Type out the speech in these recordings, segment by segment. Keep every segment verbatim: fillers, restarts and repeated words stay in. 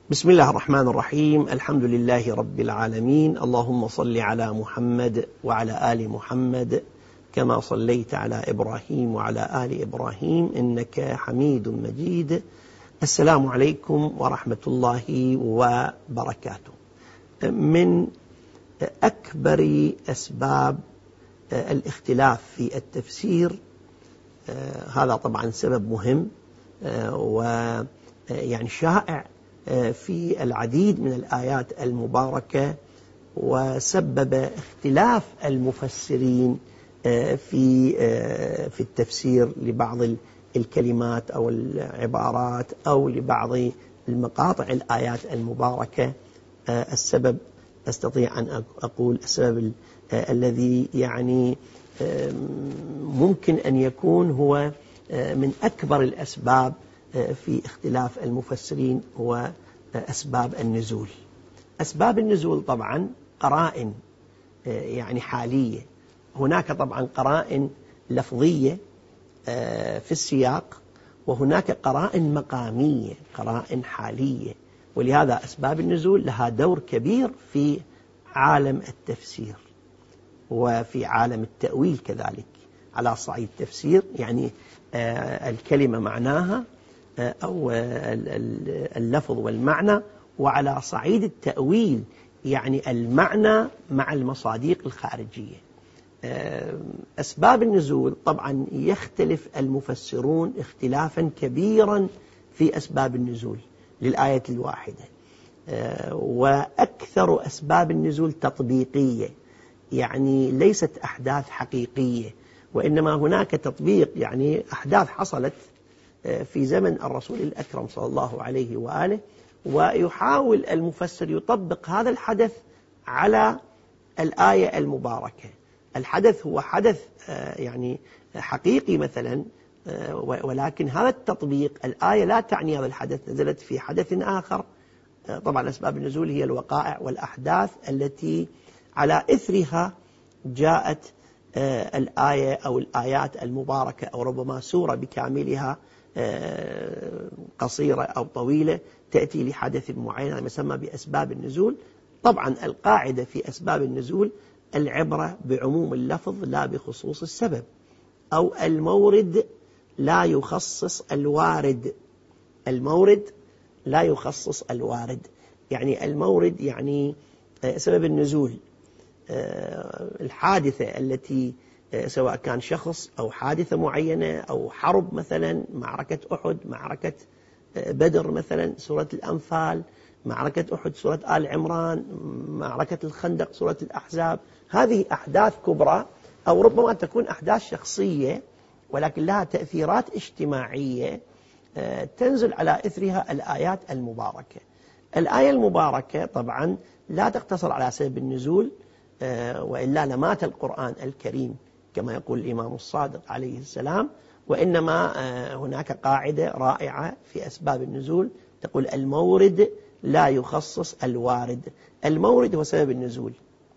بسم الله الرحمن الرحيم. الحمد لله رب العالمين. اللهم صل على محمد وعلى آل محمد كما صليت على إبراهيم وعلى آل إبراهيم إنك حميد مجيد. السلام عليكم ورحمة الله وبركاته. من أكبر أسباب الاختلاف في التفسير، هذا طبعا سبب مهم ويعني شائع في العديد من الآيات المباركة، وسبب اختلاف المفسرين في في التفسير لبعض الكلمات أو العبارات أو لبعض المقاطع الآيات المباركة. السبب أستطيع أن أقول السبب الذي يعني ممكن أن يكون هو من أكبر الأسباب في اختلاف المفسرين هو أسباب النزول. أسباب النزول طبعا قرائن يعني حالية، هناك طبعا قرائن لفظية في السياق، وهناك قرائن مقامية، قرائن حالية، ولهذا أسباب النزول لها دور كبير في عالم التفسير وفي عالم التأويل كذلك. على صعيد التفسير يعني الكلمة معناها أو اللفظ والمعنى، وعلى صعيد التأويل يعني المعنى مع المصادق الخارجية. أسباب النزول طبعا يختلف المفسرون اختلافا كبيرا في أسباب النزول للآية الواحدة، وأكثر أسباب النزول تطبيقية، يعني ليست أحداث حقيقية، وإنما هناك تطبيق يعني أحداث حصلت في زمن الرسول الأكرم صلى الله عليه وآله، ويحاول المفسر يطبق هذا الحدث على الآية المباركة. الحدث هو حدث يعني حقيقي مثلا، ولكن هذا التطبيق الآية لا تعني هذا الحدث، نزلت في حدث آخر. طبعا أسباب النزول هي الوقائع والأحداث التي على إثرها جاءت الآية أو الآيات المباركة، أو ربما سورة بكاملها قصيرة أو طويلة تأتي لحدث معين يسمى بأسباب النزول. طبعا القاعدة في أسباب النزول العبرة بعموم اللفظ لا بخصوص السبب، أو المورد لا يخصص الوارد. المورد لا يخصص الوارد، يعني المورد يعني سبب النزول، الحادثة التي سواء كان شخص أو حادثة معينة أو حرب، مثلا معركة أحد، معركة بدر مثلا سورة الأنفال، معركة أحد سورة آل عمران، معركة الخندق سورة الأحزاب. هذه أحداث كبرى، أو ربما تكون أحداث شخصية ولكن لها تأثيرات اجتماعية تنزل على إثرها الآيات المباركة. الآية المباركة طبعا لا تقتصر على سبب النزول، وإلا لمات القرآن الكريم كما يقول الإمام الصادق عليه السلام. وإنما هناك قاعدة رائعة في أسباب النزول تقول المورد لا يخصص الوارد. المورد هو سبب النزول،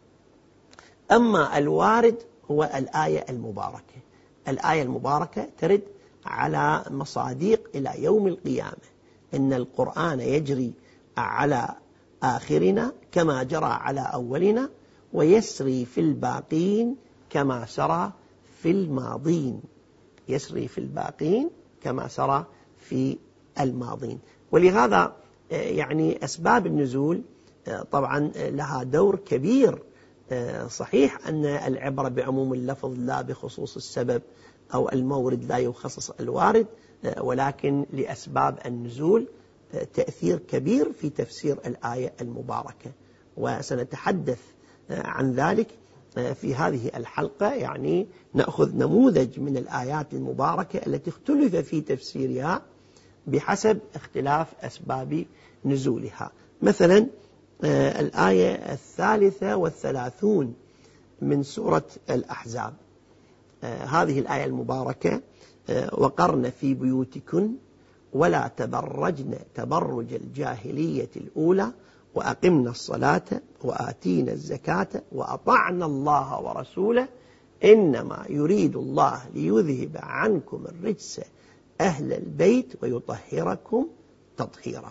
أما الوارد هو الآية المباركة. الآية المباركة ترد على مصادق إلى يوم القيامة، إن القرآن يجري على آخرنا كما جرى على أولنا، ويسري في الباقين كما سرى في الماضين. يسري في الباقين كما سرى في الماضين. ولهذا يعني أسباب النزول طبعا لها دور كبير. صحيح أن العبرة بعموم اللفظ لا بخصوص السبب، أو المورد لا يخصص الوارد، ولكن لأسباب النزول تأثير كبير في تفسير الآية المباركة، وسنتحدث عن ذلك في هذه الحلقة. يعني نأخذ نموذج من الآيات المباركة التي اختلف في تفسيرها بحسب اختلاف أسباب نزولها. مثلا الآية الثالثة والثلاثون من سورة الأحزاب، هذه الآية المباركة: وقرن في بيوتكن ولا تبرجن تبرج الجاهلية الأولى وأقمنا الصلاة وآتينا الزكاة وأطعنا الله ورسوله إنما يريد الله ليذهب عنكم الرجس أهل البيت ويطهركم تطهيرا.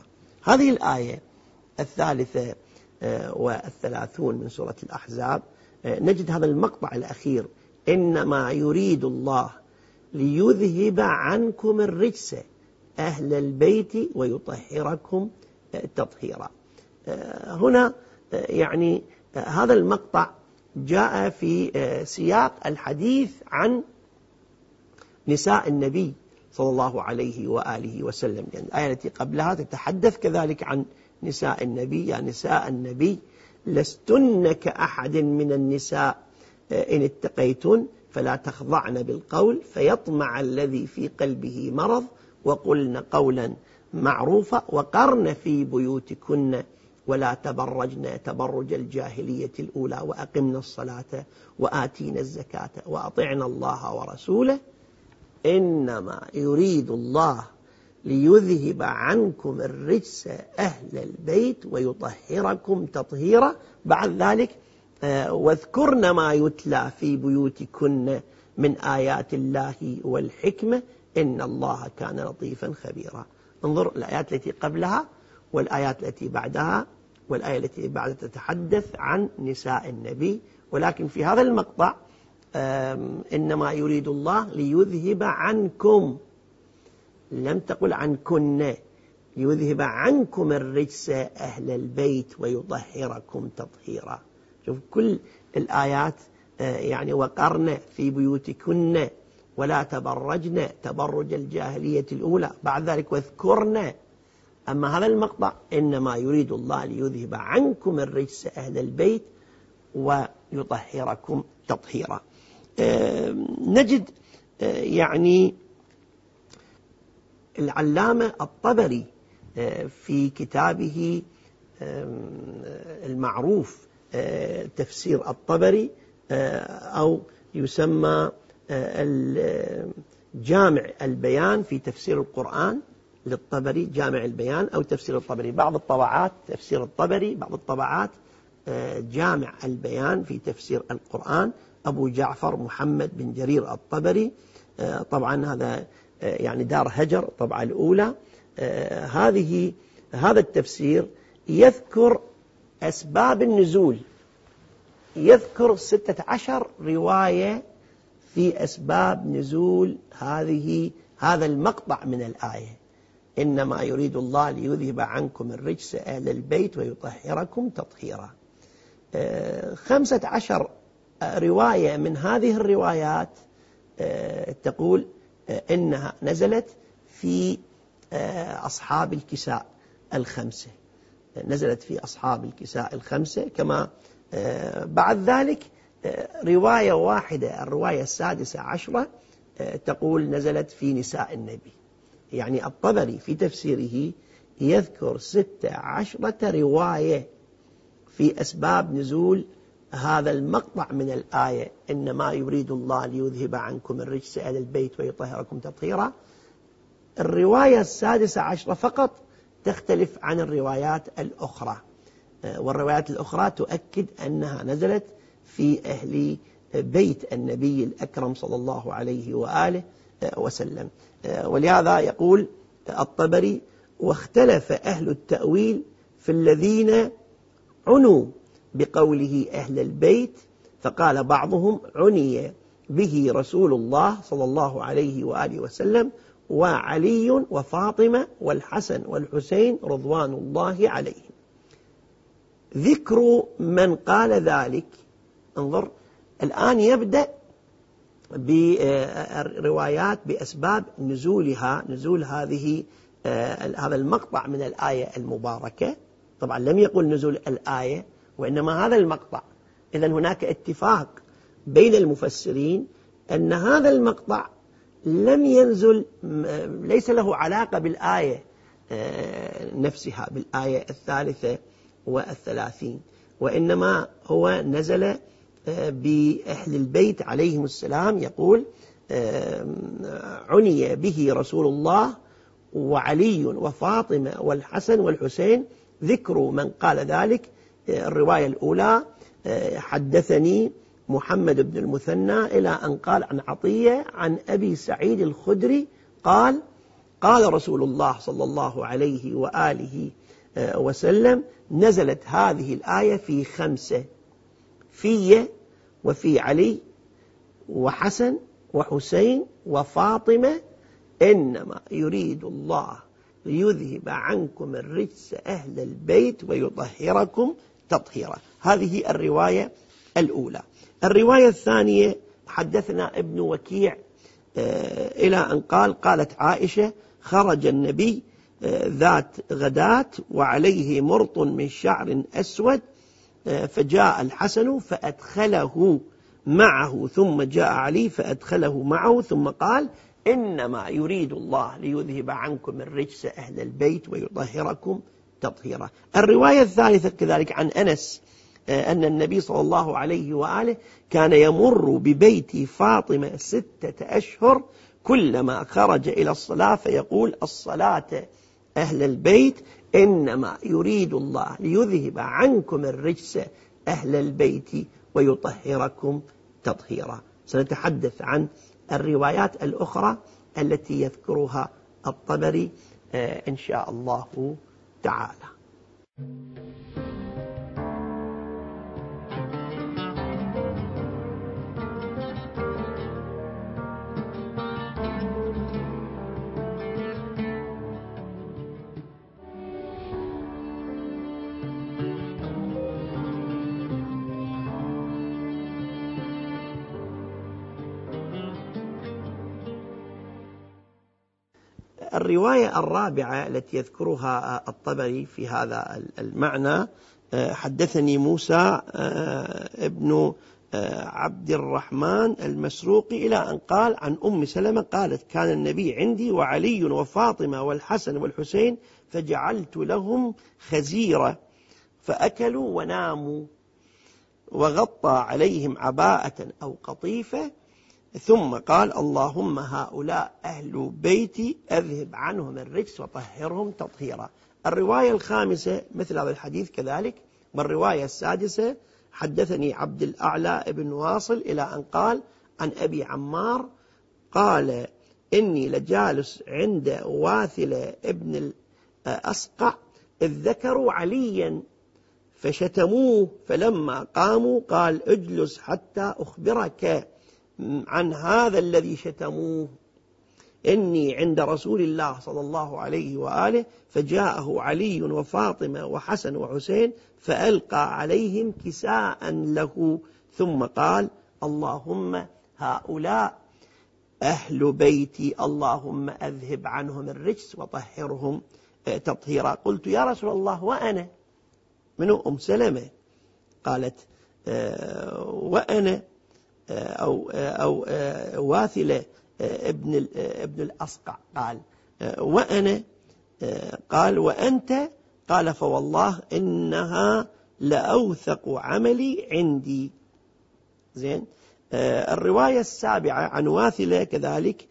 هذه الآية الثالثة والثلاثون من سورة الأحزاب نجد هذا المقطع الأخير: إنما يريد الله ليذهب عنكم الرجس أهل البيت ويطهركم تطهيرا. هنا يعني هذا المقطع جاء في سياق الحديث عن نساء النبي صلى الله عليه وآله وسلم، يعني الآية التي قبلها تتحدث كذلك عن نساء النبي: يا نساء النبي لستن كأحد من النساء إن اتقيتن فلا تخضعن بالقول فيطمع الذي في قلبه مرض وقلن قولا معروفا وقرن في بيوتكن ولا تبرجن تبرج الجاهلية الأولى وأقمنا الصلاة وآتينا الزكاة وأطعنا الله ورسوله إنما يريد الله ليذهب عنكم الرجس أهل البيت ويطهركم تطهيرا. بعد ذلك واذكرن ما يتلى في بيوتكن من آيات الله والحكمة إن الله كان لطيفا خبيرا. انظر الآيات التي قبلها والآيات التي بعدها، والآية التي بعدها تتحدث عن نساء النبي، ولكن في هذا المقطع إنما يريد الله ليذهب عنكم، لم تقل عنكن، ليذهب عنكم الرجس أهل البيت ويطهركم تطهيرا. شوف كل الآيات يعني وقرن في بيوتكن ولا تبرجن تبرج الجاهلية الأولى، بعد ذلك واذكرن. أما هذا المقطع إنما يريد الله ليذهب عنكم الرجس أهل البيت ويطهركم تطهيرا. نجد يعني العلامة الطبري في كتابه المعروف تفسير الطبري، أو يسمى جامع البيان في تفسير القرآن للطبري، جامع البيان أو تفسير الطبري، بعض الطبعات تفسير الطبري، بعض الطبعات جامع البيان في تفسير القرآن، أبو جعفر محمد بن جرير الطبري. طبعا هذا يعني دار هجر الطبعة الأولى. هذه هذا التفسير يذكر أسباب النزول، يذكر ستة عشر رواية في أسباب نزول هذه هذا المقطع من الآية: إنما يريد الله ليذهب عنكم الرجس أهل البيت ويطهركم تطهيرا. خمسة عشر رواية من هذه الروايات تقول إنها نزلت في أصحاب الكساء الخمسة، نزلت في أصحاب الكساء الخمسة. كما بعد ذلك رواية واحدة، الرواية السادسة عشرة، تقول نزلت في نساء النبي. يعني الطبري في تفسيره يذكر ستة عشرة رواية في أسباب نزول هذا المقطع من الآية: إنما يريد الله ليذهب عنكم الرجس أهل البيت ويطهركم تطهيرا. الرواية السادسة عشرة فقط تختلف عن الروايات الأخرى، والروايات الأخرى تؤكد أنها نزلت في أهل بيت النبي الأكرم صلى الله عليه وآله وسلم. ولهذا يقول الطبري: واختلف أهل التأويل في الذين عنوا بقوله أهل البيت، فقال بعضهم عني به رسول الله صلى الله عليه وآله وسلم وعلي وفاطمة والحسن والحسين رضوان الله عليهم. ذكر من قال ذلك، انظر الآن يبدأ بروايات بأسباب نزولها، نزول هذه هذا المقطع من الآية المباركة. طبعا لم يقل نزول الآية وإنما هذا المقطع. إذن هناك اتفاق بين المفسرين أن هذا المقطع لم ينزل، ليس له علاقة بالآية نفسها، بالآية الثالثة والثلاثين، وإنما هو نزل بأهل البيت عليهم السلام. يقول عني به رسول الله وعلي وفاطمة والحسن والحسين. ذكر من قال ذلك: الرواية الأولى حدثني محمد بن المثنى إلى أن قال عن عطية عن أبي سعيد الخدري قال: قال رسول الله صلى الله عليه وآله وسلم نزلت هذه الآية في خمسة: في وفي علي وحسن وحسين وفاطمة إنما يريد الله ليذهب عنكم الرجس أهل البيت ويطهركم تطهيرا. هذه الرواية الأولى. الرواية الثانية: حدثنا ابن وكيع إلى أن قال: قالت عائشة: خرج النبي ذات غداة وعليه مرط من شعر أسود، فجاء الحسن فأدخله معه، ثم جاء علي فأدخله معه، ثم قال: إنما يريد الله ليذهب عنكم الرجس أهل البيت ويطهركم تطهيرا. الرواية الثالثة كذلك عن أنس أن النبي صلى الله عليه وآله كان يمر ببيت فاطمة ستة أشهر، كلما خرج إلى الصلاة فيقول: الصلاة أهل البيت، إنما يريد الله ليذهب عنكم الرجس أهل البيت ويطهركم تطهيرا. سنتحدث عن الروايات الأخرى التي يذكرها الطبري إن شاء الله تعالى. الرواية الرابعة التي يذكرها الطبري في هذا المعنى: حدثني موسى ابن عبد الرحمن المسروقي إلى أن قال عن أم سلمة قالت: كان النبي عندي وعلي وفاطمة والحسن والحسين، فجعلت لهم خزيرة فأكلوا وناموا، وغطى عليهم عباءة أو قطيفة، ثم قال: اللهم هؤلاء أهل بيتي أذهب عنهم الرجس وطهرهم تطهيرا. الرواية الخامسة مثل هذا الحديث كذلك. والرواية السادسة: حدثني عبد الأعلى ابن واصل إلى أن قال عن أبي عمار قال: إني لجالس عند واثلة ابن الأسقع إذ ذكروا عليا فشتموه، فلما قاموا قال: اجلس حتى أخبرك عن هذا الذي شتموه، إني عند رسول الله صلى الله عليه وآله، فجاءه علي وفاطمة وحسن وحسين فألقى عليهم كساء له، ثم قال: اللهم هؤلاء أهل بيتي، اللهم أذهب عنهم الرجس وطهرهم تطهيرا. قلت: يا رسول الله وأنا؟ من أم سلمة؟ قالت: وأنا أو أو واثلة ابن ابن الأسقع. قال: وأنا؟ قال: وأنت؟ قال: فوالله إنها لأوثق عملي عندي. زين. الرواية السابعة عن واثلة كذلك: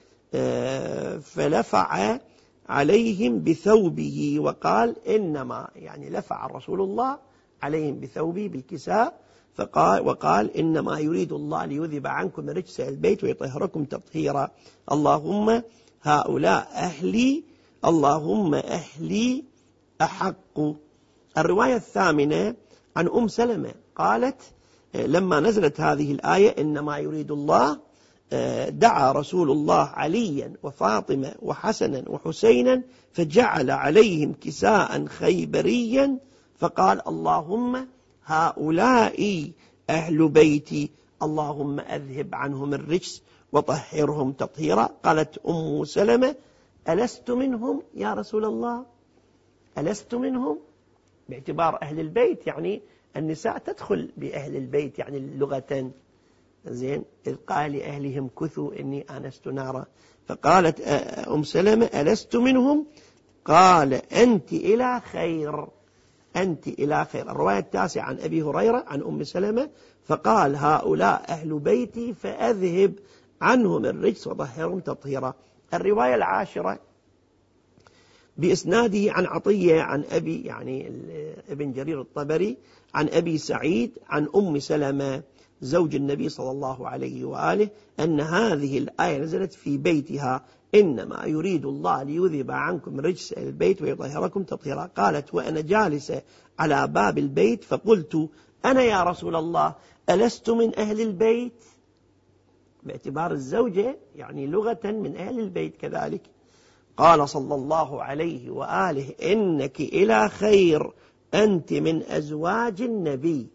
فلفع عليهم بثوبه وقال: إنما، يعني لفع رسول الله عليهم بثوبه بالكساء، فقال وقال: إنما يريد الله ليذهب عنكم رجس البيت ويطهركم تطهيرا. اللهم هؤلاء أهلي، اللهم أهلي أحق. الرواية الثامنة عن أم سلمة قالت: لما نزلت هذه الآية إنما يريد الله، دعا رسول الله عليا وفاطمة وحسنا وحسينا فجعل عليهم كساء خيبريا، فقال: اللهم هؤلاء أهل بيتي، اللهم أذهب عنهم الرجس وطهرهم تطهيرا. قالت أم سلمة: ألست منهم يا رسول الله؟ ألست منهم؟ باعتبار أهل البيت، يعني النساء تدخل بأهل البيت يعني لغة. زين. إذ قال لأهلهم كثوا إني آنست نارا. فقالت أم سلمة: ألست منهم؟ قال: أنت إلى خير، أنت إلى خير. الرواية التاسعة عن أبي هريرة عن أم سلمة: فقال: هؤلاء أهل بيتي فأذهب عنهم الرجس وطهرهم تطهيرا. الرواية العاشرة بإسناده عن عطية عن أبي، يعني ابن جرير الطبري، عن أبي سعيد عن أم سلمة زوج النبي صلى الله عليه وآله أن هذه الآية نزلت في بيتها: إنما يريد الله ليذهب عنكم رجس البيت ويطهركم تطهيرا. قالت وأنا جالسة على باب البيت فقلت أنا يا رسول الله ألست من أهل البيت، باعتبار الزوجة يعني لغة من أهل البيت كذلك. قال صلى الله عليه وآله إنك إلى خير، أنت من أزواج النبي.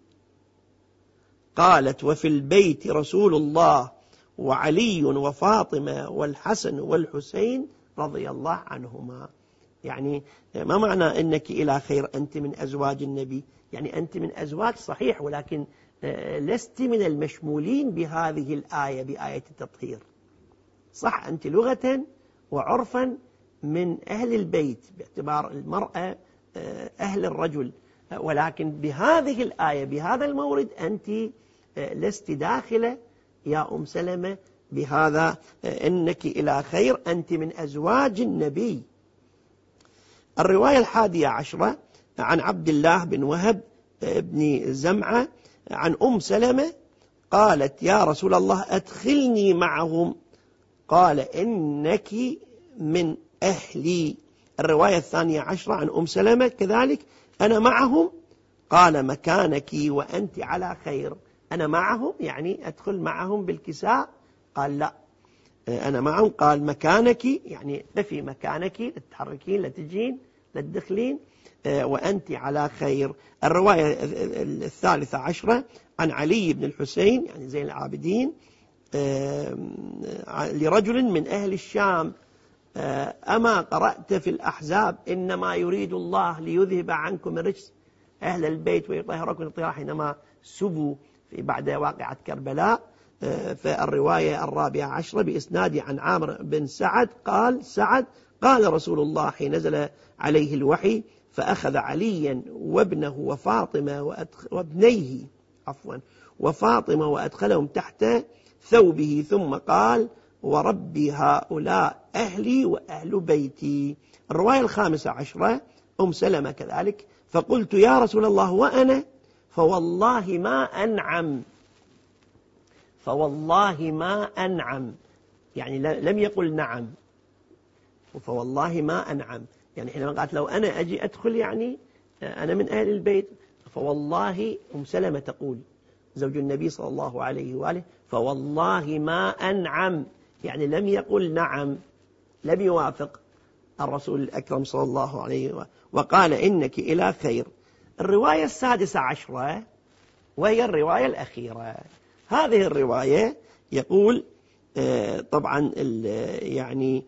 قالت وفي البيت رسول الله وعلي وفاطمة والحسن والحسين رضي الله عنهما. يعني ما معنى إنك إلى خير أنت من أزواج النبي؟ يعني أنت من أزواج صحيح، ولكن لست من المشمولين بهذه الآية بآية التطهير. صح أنت لغة وعرفا من أهل البيت باعتبار المرأة أهل الرجل، ولكن بهذه الآية بهذا المورد أنت لست داخلة يا أم سلمة بهذا إنك إلى خير، أنت من أزواج النبي. الرواية الحادية عشرة عن عبد الله بن وهب بن زمعة عن أم سلمة قالت يا رسول الله أدخلني معهم، قال إنك من أهلي. الرواية الثانية عشرة عن أم سلمة كذلك أنا معهم، قال مكانك وأنت على خير. أنا معهم يعني أدخل معهم بالكساء؟ قال لا أنا معهم. قال مكانك يعني قفي مكانك، لا تتحركين لا تجين لا تدخلين، وأنت على خير. الرواية الثالثة عشرة عن علي بن الحسين يعني زين العابدين لرجل من أهل الشام أما قرأت في الأحزاب إنما يريد الله ليذهب عنكم الرجس أهل البيت ويطهركم تطهيرا حينما سبوا في بعد واقعة كربلاء. فالرواية الرابعة عشرة بإسناد عن عامر بن سعد قال سعد قال رسول الله حين نزل عليه الوحي فأخذ عليا وابنه وفاطمة وابنيه عفوا وفاطمة وأدخلهم تحت ثوبه ثم قال وربي هؤلاء أهلي وأهل بيتي. الرواية الخامسة عشرة أم سلمة كذلك فقلت يا رسول الله وأنا فوالله ما أنعم، فوالله ما أنعم يعني لم يقل نعم، فوالله ما أنعم يعني حينما قالت لو أنا أجي أدخل يعني أنا من أهل البيت، فوالله أم سلمة تقول زوج النبي صلى الله عليه وآله فوالله ما أنعم يعني لم يقل نعم، لم يوافق الرسول الأكرم صلى الله عليه وآله وقال إنك إلى خير. الرواية السادسة عشرة وهي الرواية الأخيرة. هذه الرواية يقول طبعا يعني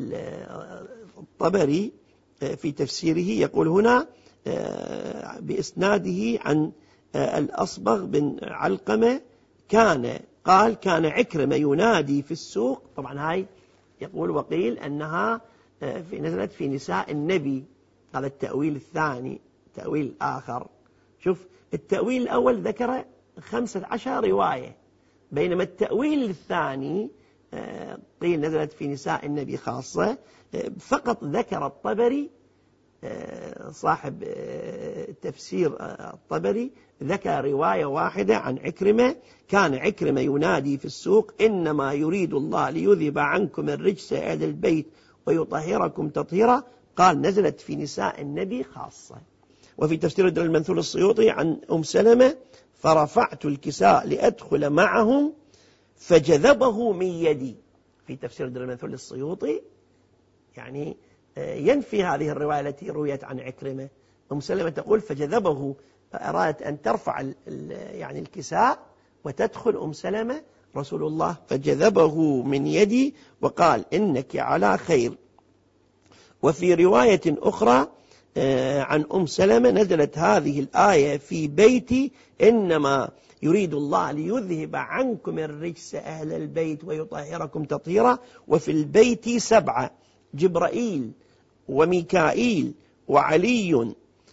الطبري في تفسيره يقول هنا بإسناده عن الأصبغ بن علقمة كان قال كان عكرمة ينادي في السوق. طبعا هاي يقول وقيل أنها في نزلت في نساء النبي، هذا التأويل الثاني. تأويل آخر شوف التأويل الأول ذكر خمسة عشر رواية، بينما التأويل الثاني قيل نزلت في نساء النبي خاصة. فقط ذكر الطبري صاحب تفسير الطبري ذكر رواية واحدة عن عكرمة كان عكرمة ينادي في السوق إنما يريد الله ليذهب عنكم الرجس أهل البيت ويطهركم تطهيرا، قال نزلت في نساء النبي خاصة. وفي تفسير الدر المنثور السيوطي عن أم سلمة فرفعت الكساء لأدخل معهم فجذبه من يدي. في تفسير الدر المنثور السيوطي يعني ينفي هذه الرواية التي رويت عن عكرمة. أم سلمة تقول فجذبه، أرادت أن ترفع يعني الكساء وتدخل أم سلمة رسول الله فجذبه من يدي وقال إنك على خير. وفي رواية أخرى عن أم سلمة نزلت هذه الآية في بيتي إنما يريد الله ليذهب عنكم الرجس أهل البيت ويطهركم تطهيرا. وفي البيت سبعة جبرائيل وميكائيل وعلي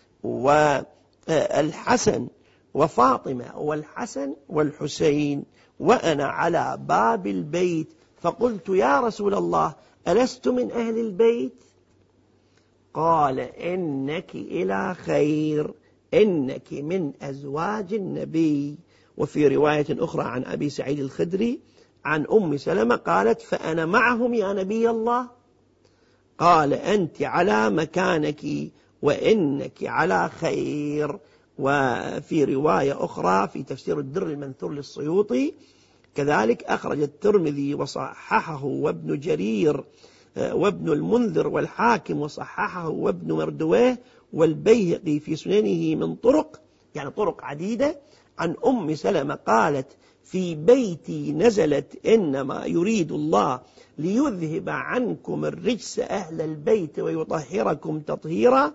والحسن وفاطمة والحسن والحسين وأنا على باب البيت فقلت يا رسول الله ألست من أهل البيت؟ قال إنك إلى خير، إنك من أزواج النبي. وفي رواية أخرى عن أبي سعيد الخدري عن أم سلمة قالت فأنا معهم يا نبي الله. قال أنت على مكانك وإنك على خير. وفي رواية أخرى في تفسير الدر المنثور للسيوطي كذلك أخرج الترمذي وصححه وابن جرير وابن المنذر والحاكم وصححه وابن مردويه والبيهقي في سننه من طرق يعني طرق عديدة عن أم سلمة قالت في بيتي نزلت إنما يريد الله ليذهب عنكم الرجس أهل البيت ويطهركم تطهيرا.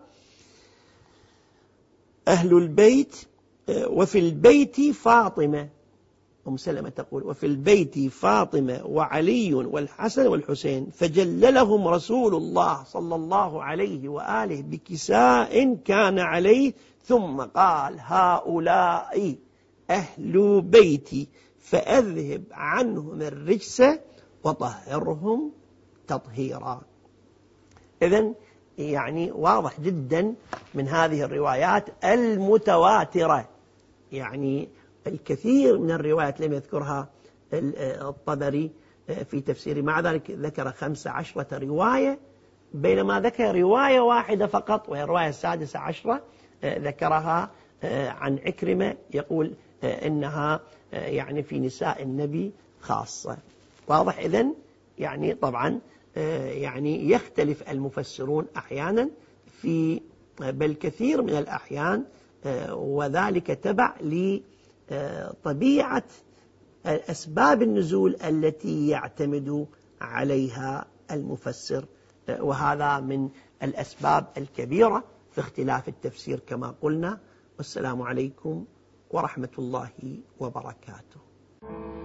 أهل البيت. وفي البيت فاطمة، أم سلمة تقول وفي البيت فاطمة وعلي والحسن والحسين فجللهم رسول الله صلى الله عليه وآله بكساء كان عليه ثم قال هؤلاء أهل بيتي فأذهب عنهم الرجس وطهرهم تطهيرا. إذن يعني واضح جدا من هذه الروايات المتواترة، يعني الكثير من الروايات لم يذكرها الطبري في تفسير، مع ذلك ذكر خمس عشرة رواية بينما ذكر رواية واحدة فقط وهي الرواية السادسة عشرة ذكرها عن عكرمة يقول إنها يعني في نساء النبي خاصة. واضح إذن يعني طبعا يعني يختلف المفسرون أحيانا في بل كثير من الأحيان، وذلك تبع لطبيعة أسباب النزول التي يعتمد عليها المفسر، وهذا من الأسباب الكبيرة في اختلاف التفسير كما قلنا. والسلام عليكم ورحمة الله وبركاته.